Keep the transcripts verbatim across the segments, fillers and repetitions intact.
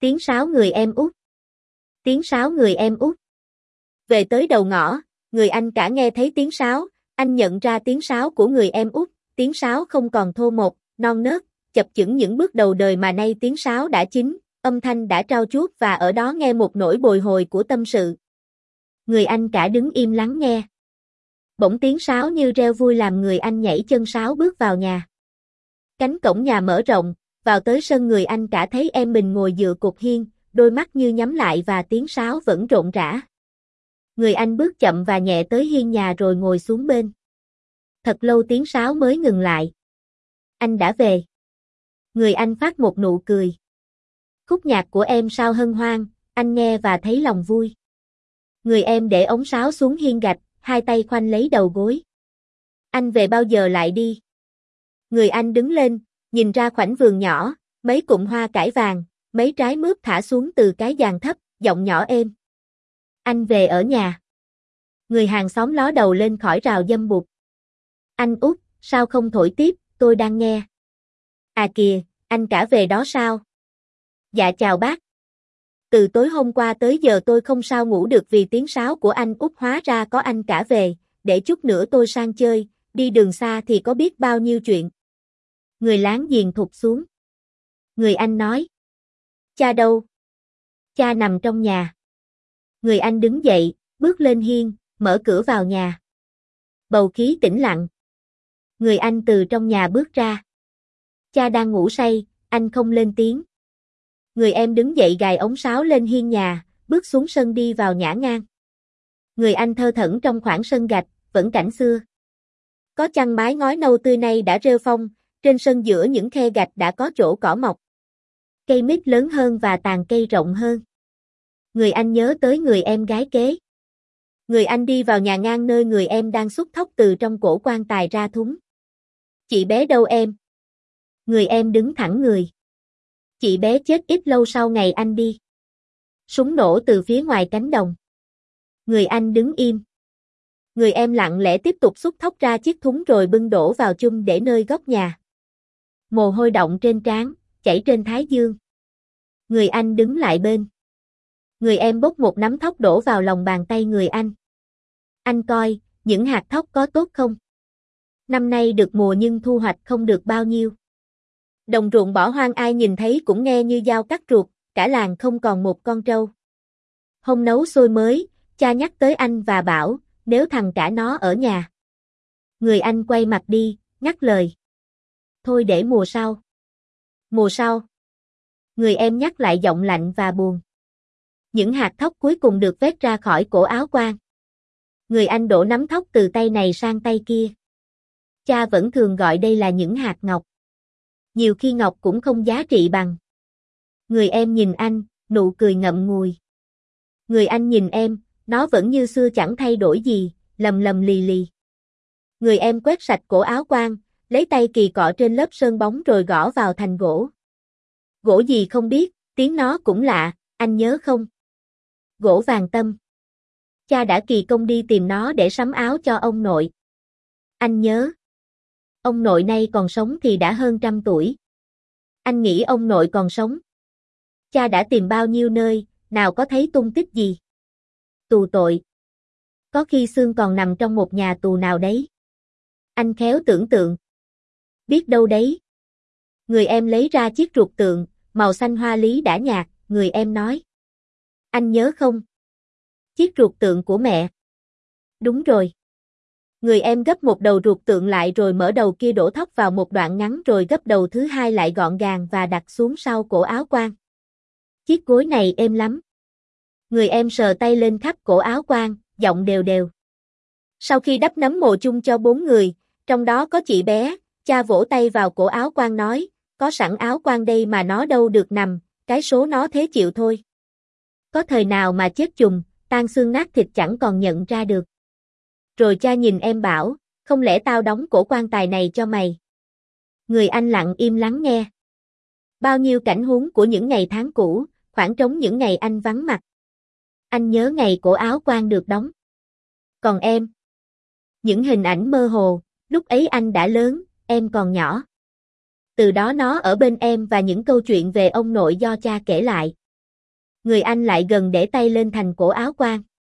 Tiếng sáo người em út. Tiếng sáo người em út. Về tới đầu ngõ, người anh cả nghe thấy tiếng sáo, anh nhận ra tiếng sáo của người em út, tiếng sáo không còn thô mộc, non nớt, chập chững những bước đầu đời mà nay tiếng sáo đã chín, âm thanh đã trau chuốt và ở đó nghe một nỗi bồi hồi của tâm sự. Người anh cả đứng im lắng nghe. Bỗng tiếng sáo như reo vui làm người anh nhảy chân sáo bước vào nhà. Cánh cổng nhà mở rộng, vào tới sân người anh cả thấy em mình ngồi dựa cột hiên, đôi mắt như nhắm lại và tiếng sáo vẫn rộn rã. Người anh bước chậm và nhẹ tới hiên nhà rồi ngồi xuống bên. Thật lâu tiếng sáo mới ngừng lại. Anh đã về. Người anh phát một nụ cười. Khúc nhạc của em sao hân hoan, anh nghe và thấy lòng vui. Người em để ống sáo xuống hiên gạch, hai tay khoanh lấy đầu gối. Anh về bao giờ lại đi? Người anh đứng lên, nhìn ra khoảnh vườn nhỏ, mấy cụm hoa cải vàng, mấy trái mướp thả xuống từ cái giàn thấp, giọng nhỏ êm. Anh về ở nhà. Người hàng xóm ló đầu lên khỏi rào dâm bụt. Anh út, sao không thổi tiếp, tôi đang nghe. À kìa, anh cả về đó sao? Dạ chào bác. Từ tối hôm qua tới giờ tôi không sao ngủ được vì tiếng sáo của anh út, hóa ra có anh cả về, để chút nữa tôi sang chơi, đi đường xa thì có biết bao nhiêu chuyện. Người láng giềng thụt xuống. Người anh nói. Cha đâu? Cha nằm trong nhà. Người anh đứng dậy, bước lên hiên, mở cửa vào nhà. Bầu khí tĩnh lặng. Người anh từ trong nhà bước ra. Cha đang ngủ say, anh không lên tiếng. Người em đứng dậy gài ống sáo lên hiên nhà, bước xuống sân đi vào nhã ngang. Người anh thơ thẩn trong khoảng sân gạch, vẫn cảnh xưa. Có chăn mái ngói nâu tươi nay đã rêu phong, trên sân giữa những khe gạch đã có chỗ cỏ mọc. Cây mít lớn hơn và tàn cây rộng hơn. Người anh nhớ tới người em gái kế. Người anh đi vào nhà ngang nơi người em đang xúc thóc từ trong cổ quan tài ra thúng. Chị bé đâu em? Người em đứng thẳng người. Chị bé chết ít lâu sau ngày anh đi. Súng nổ từ phía ngoài cánh đồng. Người anh đứng im. Người em lặng lẽ tiếp tục xúc thóc ra chiếc thúng rồi bưng đổ vào chum để nơi góc nhà. Mồ hôi đọng trên trán, chảy trên thái dương. Người anh đứng lại bên. Người em bốc một nắm thóc đổ vào lòng bàn tay người anh. Anh coi, những hạt thóc có tốt không? Năm nay được mùa nhưng thu hoạch không được bao nhiêu. Đồng ruộng bỏ hoang ai nhìn thấy cũng nghe như dao cắt ruột, cả làng không còn một con trâu. Hôm nấu xôi mới, cha nhắc tới anh và bảo, nếu thằng cả nó ở nhà. Người anh quay mặt đi, ngắt lời. Thôi để mùa sau. Mùa sau. Người em nhắc lại giọng lạnh và buồn. Những hạt thóc cuối cùng được vét ra khỏi cổ áo quan. Người anh đổ nắm thóc từ tay này sang tay kia. Cha vẫn thường gọi đây là những hạt ngọc. Nhiều khi ngọc cũng không giá trị bằng. Người em nhìn anh, nụ cười ngậm ngùi. Người anh nhìn em, nó vẫn như xưa chẳng thay đổi gì, lầm lầm lì lì. Người em quét sạch cổ áo quan, lấy tay kỳ cọ trên lớp sơn bóng rồi gõ vào thành gỗ. Gỗ gì không biết, tiếng nó cũng lạ, anh nhớ không? Gỗ vàng tâm. Cha đã kỳ công đi tìm nó để sắm áo cho ông nội. Anh nhớ. Ông nội nay còn sống thì đã hơn trăm tuổi. Anh nghĩ ông nội còn sống. Cha đã tìm bao nhiêu nơi, nào có thấy tung tích gì. Tù tội. Có khi xương còn nằm trong một nhà tù nào đấy. Anh khéo tưởng tượng. Biết đâu đấy. Người em lấy ra chiếc ruột tượng, màu xanh hoa lý đã nhạt, người em nói. Anh nhớ không? Chiếc ruột tượng của mẹ. Đúng rồi. Người em gấp một đầu ruột tượng lại rồi mở đầu kia đổ thóc vào một đoạn ngắn rồi gấp đầu thứ hai lại gọn gàng và đặt xuống sau cổ áo quan. Chiếc gối này êm lắm. Người em sờ tay lên khắp cổ áo quan, giọng đều đều. Sau khi đắp nấm mồ chung cho bốn người, trong đó có chị bé, cha vỗ tay vào cổ áo quan nói, có sẵn áo quan đây mà nó đâu được nằm, cái số nó thế chịu thôi. Có thời nào mà chết chùng, tan xương nát thịt chẳng còn nhận ra được. Rồi cha nhìn em bảo, không lẽ tao đóng cổ quan tài này cho mày? Người anh lặng im lắng nghe. Bao nhiêu cảnh huống của những ngày tháng cũ, khoảng trống những ngày anh vắng mặt. Anh nhớ ngày cổ áo quan được đóng. Còn em? Những hình ảnh mơ hồ, lúc ấy anh đã lớn, em còn nhỏ. Từ đó nó ở bên em và những câu chuyện về ông nội do cha kể lại. Người anh lại gần để tay lên thành cổ áo quan.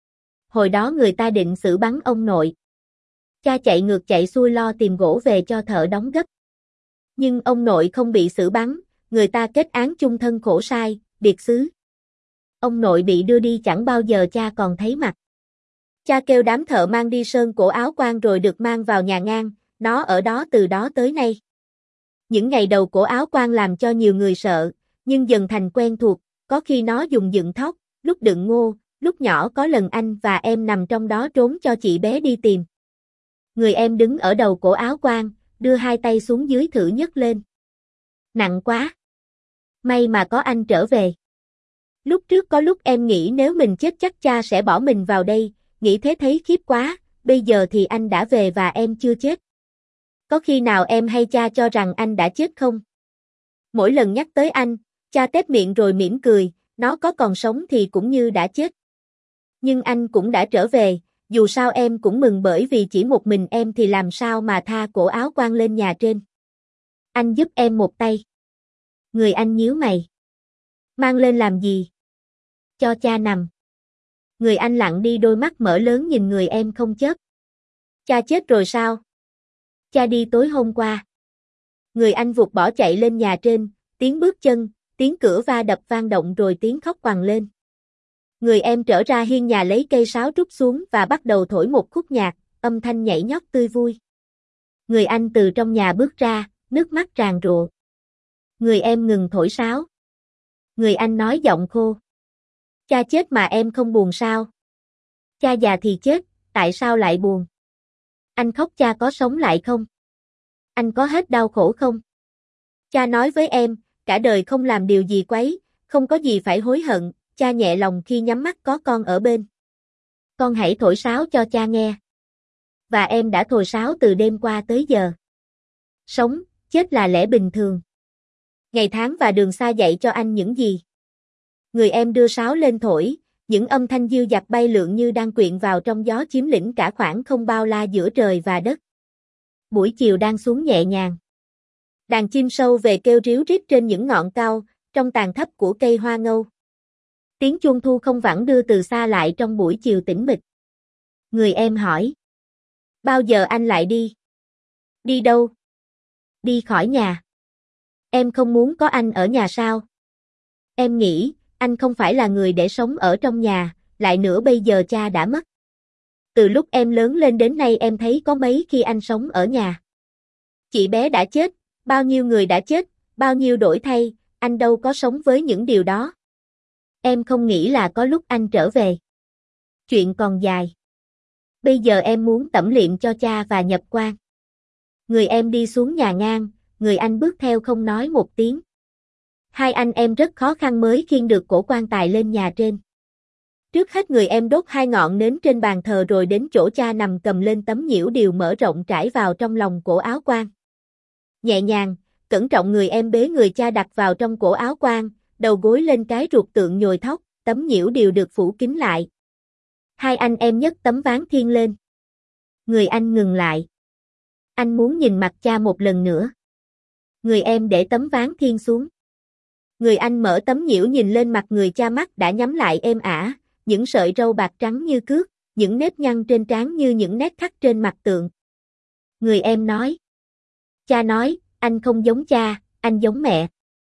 Hồi đó người ta định xử bắn ông nội. Cha chạy ngược chạy xuôi lo tìm gỗ về cho thợ đóng gấp. Nhưng ông nội không bị xử bắn, người ta kết án chung thân khổ sai, biệt xứ. Ông nội bị đưa đi chẳng bao giờ cha còn thấy mặt. Cha kêu đám thợ mang đi sơn cổ áo quan rồi được mang vào nhà ngang, nó ở đó từ đó tới nay. Những ngày đầu cổ áo quan làm cho nhiều người sợ, nhưng dần thành quen thuộc, có khi nó dùng dựng thóc, lúc đựng ngô, lúc nhỏ có lần anh và em nằm trong đó trốn cho chị bé đi tìm. Người em đứng ở đầu cổ áo quan, đưa hai tay xuống dưới thử nhấc lên. Nặng quá. May mà có anh trở về. Lúc trước có lúc em nghĩ nếu mình chết chắc cha sẽ bỏ mình vào đây, nghĩ thế thấy khiếp quá, bây giờ thì anh đã về và em chưa chết. Có khi nào em hay cha cho rằng anh đã chết không? Mỗi lần nhắc tới anh, cha tét miệng rồi mỉm cười, nó có còn sống thì cũng như đã chết. Nhưng anh cũng đã trở về, dù sao em cũng mừng bởi vì chỉ một mình em thì làm sao mà tha cổ áo quan lên nhà trên. Anh giúp em một tay. Người anh nhíu mày. Mang lên làm gì? Cho cha nằm. Người anh lặng đi đôi mắt mở lớn nhìn người em không chớp. Cha chết rồi sao? Cha đi tối hôm qua. Người anh vụt bỏ chạy lên nhà trên, tiếng bước chân, tiếng cửa va đập vang động rồi tiếng khóc quằn lên. Người em trở ra hiên nhà lấy cây sáo trút xuống và bắt đầu thổi một khúc nhạc, âm thanh nhảy nhót tươi vui. Người anh từ trong nhà bước ra, nước mắt tràn rụa. Người em ngừng thổi sáo. Người anh nói giọng khô. Cha chết mà em không buồn sao? Cha già thì chết, tại sao lại buồn? Anh khóc cha có sống lại không? Anh có hết đau khổ không? Cha nói với em, cả đời không làm điều gì quấy, không có gì phải hối hận, cha nhẹ lòng khi nhắm mắt có con ở bên. Con hãy thổi sáo cho cha nghe. Và em đã thổi sáo từ đêm qua tới giờ. Sống, chết là lẽ bình thường. Ngày tháng và đường xa dạy cho anh những gì? Người em đưa sáo lên thổi, những âm thanh diêu dặt bay lượn như đang quyện vào trong gió chiếm lĩnh cả khoảng không bao la giữa trời và đất. Buổi chiều đang xuống nhẹ nhàng. Đàn chim sâu về kêu ríu rít trên những ngọn cao, trong tàn thấp của cây hoa ngâu. Tiếng chuông thu không vẳng đưa từ xa lại trong buổi chiều tĩnh mịch. Người em hỏi. Bao giờ anh lại đi? Đi đâu? Đi khỏi nhà. Em không muốn có anh ở nhà sao? Em nghĩ, anh không phải là người để sống ở trong nhà, lại nữa bây giờ cha đã mất. Từ lúc em lớn lên đến nay em thấy có mấy khi anh sống ở nhà. Chị bé đã chết, bao nhiêu người đã chết, bao nhiêu đổi thay, anh đâu có sống với những điều đó. Em không nghĩ là có lúc anh trở về. Chuyện còn dài. Bây giờ em muốn tẩm liệm cho cha và nhập quan. Người em đi xuống nhà ngang, người anh bước theo không nói một tiếng. Hai anh em rất khó khăn mới khiêng được cổ quan tài lên nhà trên. Trước hết người em đốt hai ngọn nến trên bàn thờ rồi đến chỗ cha nằm cầm lên tấm nhiễu điều mở rộng trải vào trong lòng cổ áo quan. Nhẹ nhàng, cẩn trọng người em bế người cha đặt vào trong cổ áo quan, đầu gối lên cái ruột tượng nhồi thóc, tấm nhiễu điều được phủ kín lại. Hai anh em nhấc tấm ván thiên lên. Người anh ngừng lại. Anh muốn nhìn mặt cha một lần nữa. Người em để tấm ván thiên xuống. Người anh mở tấm nhiễu nhìn lên mặt người cha, mắt đã nhắm lại êm ả, những sợi râu bạc trắng như cước, những nếp nhăn trên trán như những nét khắc trên mặt tượng. Người em nói. Cha nói, anh không giống cha, anh giống mẹ.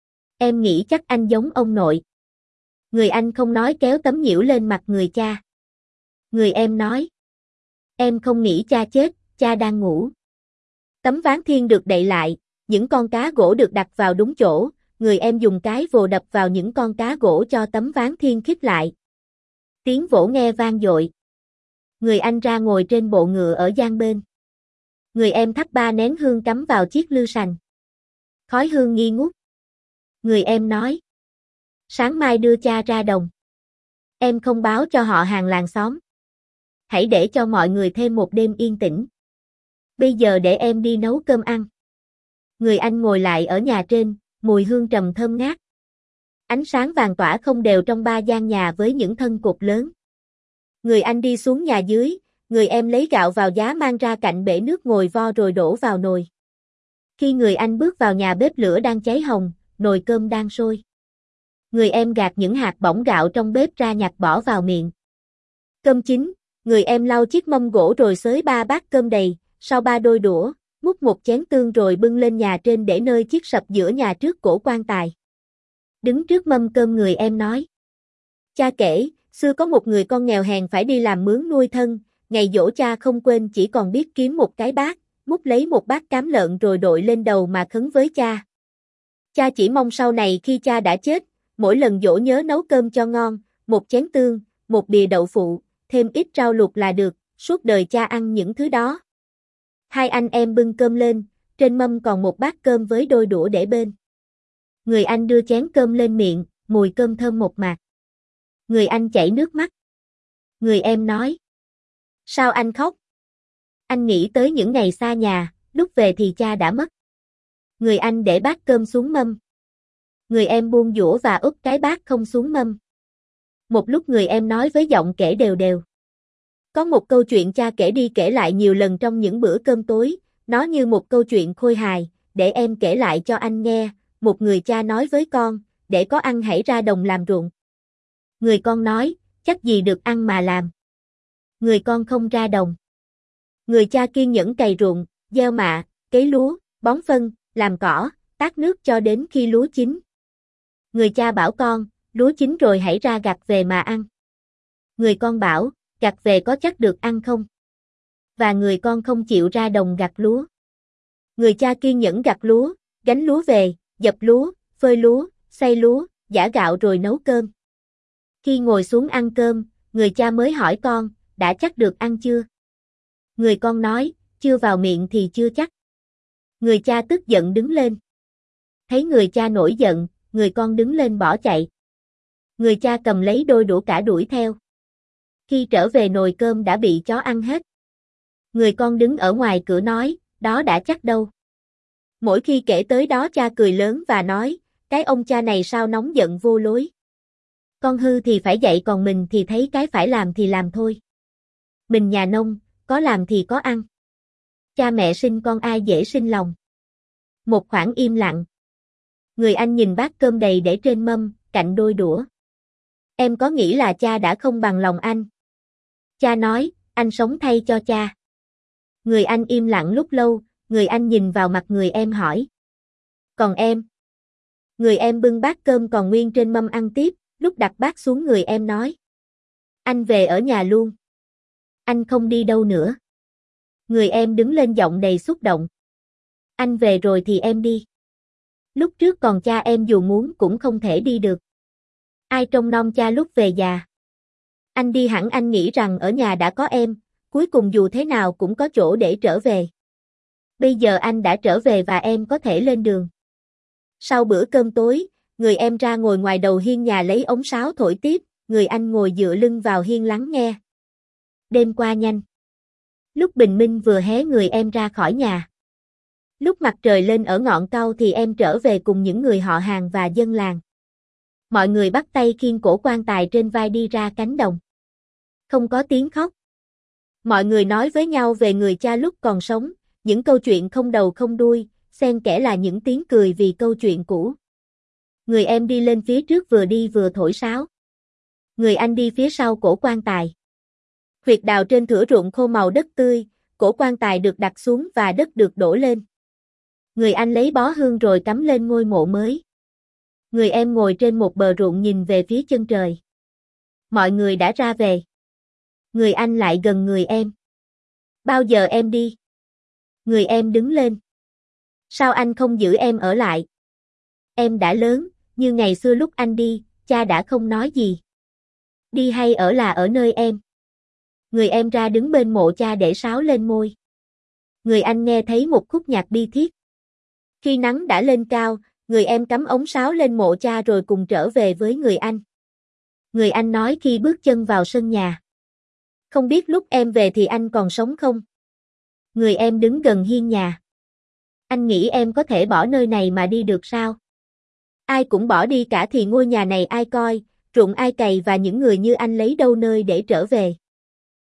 Em nghĩ chắc anh giống ông nội. Người anh không nói kéo tấm nhiễu lên mặt người cha. Người em nói. Em không nghĩ cha chết, cha đang ngủ. Tấm ván thiên được đậy lại, những con cá gỗ được đặt vào đúng chỗ, người em dùng cái vồ đập vào những con cá gỗ cho tấm ván thiên khít lại. Tiếng vỗ nghe vang dội. Người anh ra ngồi trên bộ ngựa ở gian bên. Người em thắp ba nén hương cắm vào chiếc lư sành. Khói hương nghi ngút. Người em nói. Sáng mai đưa cha ra đồng. Em không báo cho họ hàng làng xóm. Hãy để cho mọi người thêm một đêm yên tĩnh. Bây giờ để em đi nấu cơm ăn. Người anh ngồi lại ở nhà trên, mùi hương trầm thơm ngát. Ánh sáng vàng tỏa không đều trong ba gian nhà với những thân cột lớn. Người anh đi xuống nhà dưới, người em lấy gạo vào giá mang ra cạnh bể nước ngồi vo rồi đổ vào nồi. Khi người anh bước vào nhà bếp lửa đang cháy hồng, nồi cơm đang sôi. Người em gạt những hạt bỏng gạo trong bếp ra nhặt bỏ vào miệng. Cơm chín, người em lau chiếc mâm gỗ rồi xới ba bát cơm đầy, sau ba đôi đũa, múc một chén tương rồi bưng lên nhà trên để nơi chiếc sập giữa nhà trước cổ quan tài. Đứng trước mâm cơm người em nói. Cha kể, xưa có một người con nghèo hèn phải đi làm mướn nuôi thân, ngày giỗ cha không quên chỉ còn biết kiếm một cái bát, múc lấy một bát cám lợn rồi đội lên đầu mà khấn với cha. Cha chỉ mong sau này khi cha đã chết, mỗi lần giỗ nhớ nấu cơm cho ngon, một chén tương, một bìa đậu phụ, thêm ít rau luộc là được, suốt đời cha ăn những thứ đó. Hai anh em bưng cơm lên, trên mâm còn một bát cơm với đôi đũa để bên. Người anh đưa chén cơm lên miệng, mùi cơm thơm một mạc. Người anh chảy nước mắt. Người em nói. Sao anh khóc? Anh nghĩ tới những ngày xa nhà, lúc về thì cha đã mất. Người anh để bát cơm xuống mâm. Người em buông dũa và úp cái bát không xuống mâm. Một lúc người em nói với giọng kể đều đều. Có một câu chuyện cha kể đi kể lại nhiều lần trong những bữa cơm tối, nó như một câu chuyện khôi hài, để em kể lại cho anh nghe. Một người cha nói với con, để có ăn hãy ra đồng làm ruộng. Người con nói, chắc gì được ăn mà làm. Người con không ra đồng. Người cha kiên nhẫn cày ruộng, gieo mạ, cấy lúa, bón phân, làm cỏ, tát nước cho đến khi lúa chín. Người cha bảo con, lúa chín rồi hãy ra gặt về mà ăn. Người con bảo, gặt về có chắc được ăn không? Và người con không chịu ra đồng gặt lúa. Người cha kiên nhẫn gặt lúa, gánh lúa về, dập lúa, phơi lúa, xay lúa, giã gạo rồi nấu cơm. Khi ngồi xuống ăn cơm, người cha mới hỏi con, đã chắc được ăn chưa? Người con nói, chưa vào miệng thì chưa chắc. Người cha tức giận đứng lên. Thấy người cha nổi giận, người con đứng lên bỏ chạy. Người cha cầm lấy đôi đũa cả đuổi theo. Khi trở về nồi cơm đã bị chó ăn hết. Người con đứng ở ngoài cửa nói, đó đã chắc đâu. Mỗi khi kể tới đó cha cười lớn và nói, cái ông cha này sao nóng giận vô lối. Con hư thì phải dạy còn mình thì thấy cái phải làm thì làm thôi. Mình nhà nông, có làm thì có ăn. Cha mẹ sinh con ai dễ sinh lòng. Một khoảng im lặng. Người anh nhìn bát cơm đầy để trên mâm, cạnh đôi đũa. Em có nghĩ là cha đã không bằng lòng anh? Cha nói, anh sống thay cho cha. Người anh im lặng lúc lâu, người anh nhìn vào mặt người em hỏi. Còn em? Người em bưng bát cơm còn nguyên trên mâm ăn tiếp, lúc đặt bát xuống người em nói. Anh về ở nhà luôn. Anh không đi đâu nữa. Người em đứng lên giọng đầy xúc động. Anh về rồi thì em đi. Lúc trước còn cha em dù muốn cũng không thể đi được. Ai trông nom cha lúc về già. Anh đi hẳn anh nghĩ rằng ở nhà đã có em, cuối cùng dù thế nào cũng có chỗ để trở về. Bây giờ anh đã trở về và em có thể lên đường. Sau bữa cơm tối, người em ra ngồi ngoài đầu hiên nhà lấy ống sáo thổi tiếp, người anh ngồi dựa lưng vào hiên lắng nghe. Đêm qua nhanh. Lúc bình minh vừa hé người em ra khỏi nhà. Lúc mặt trời lên ở ngọn cau thì em trở về cùng những người họ hàng và dân làng. Mọi người bắt tay khiêng cổ quan tài trên vai đi ra cánh đồng. Không có tiếng khóc. Mọi người nói với nhau về người cha lúc còn sống, những câu chuyện không đầu không đuôi, xen kẽ là những tiếng cười vì câu chuyện cũ. Người em đi lên phía trước vừa đi vừa thổi sáo. Người anh đi phía sau cổ quan tài. Huyệt đào trên thửa ruộng khô màu đất tươi, cổ quan tài được đặt xuống và đất được đổ lên. Người anh lấy bó hương rồi cắm lên ngôi mộ mới. Người em ngồi trên một bờ ruộng nhìn về phía chân trời. Mọi người đã ra về. Người anh lại gần người em. Bao giờ em đi? Người em đứng lên. Sao anh không giữ em ở lại? Em đã lớn, như ngày xưa lúc anh đi, cha đã không nói gì. Đi hay ở là ở nơi em. Người em ra đứng bên mộ cha để sáo lên môi. Người anh nghe thấy một khúc nhạc bi thiết. Khi nắng đã lên cao, người em cắm ống sáo lên mộ cha rồi cùng trở về với người anh. Người anh nói khi bước chân vào sân nhà. Không biết lúc em về thì anh còn sống không? Người em đứng gần hiên nhà. Anh nghĩ em có thể bỏ nơi này mà đi được sao? Ai cũng bỏ đi cả thì ngôi nhà này ai coi, ruộng ai cày và những người như anh lấy đâu nơi để trở về.